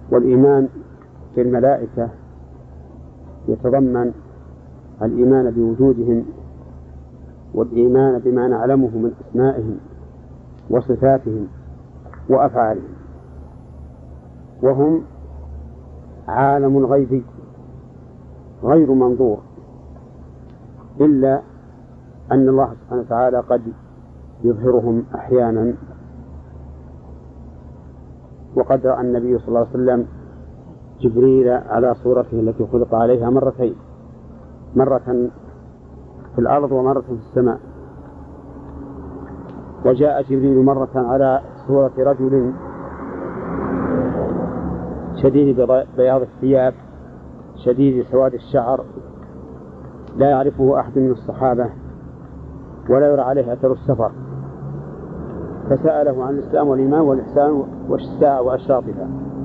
والإيمان بالملائكة يتضمن الإيمان بوجودهم والإيمان بما نعلمه من أسمائهم وصفاتهم وأفعالهم، وهم عالم غيبي غير منظور، إلا أن الله سبحانه وتعالى قد يظهرهم أحيانا. وقد رأى النبي صلى الله عليه وسلم جبريل على صورته التي خلق عليها مرتين، مرة في الأرض ومرة في السماء. وجاء جبريل مرة على صورة رجل شديد بياض الثياب شديد سواد الشعر لا يعرفه أحد من الصحابة ولا يرى عليه أثر السفر، فسأله عن الإسلام والإيمان والإحسان والساعة وأشراطها،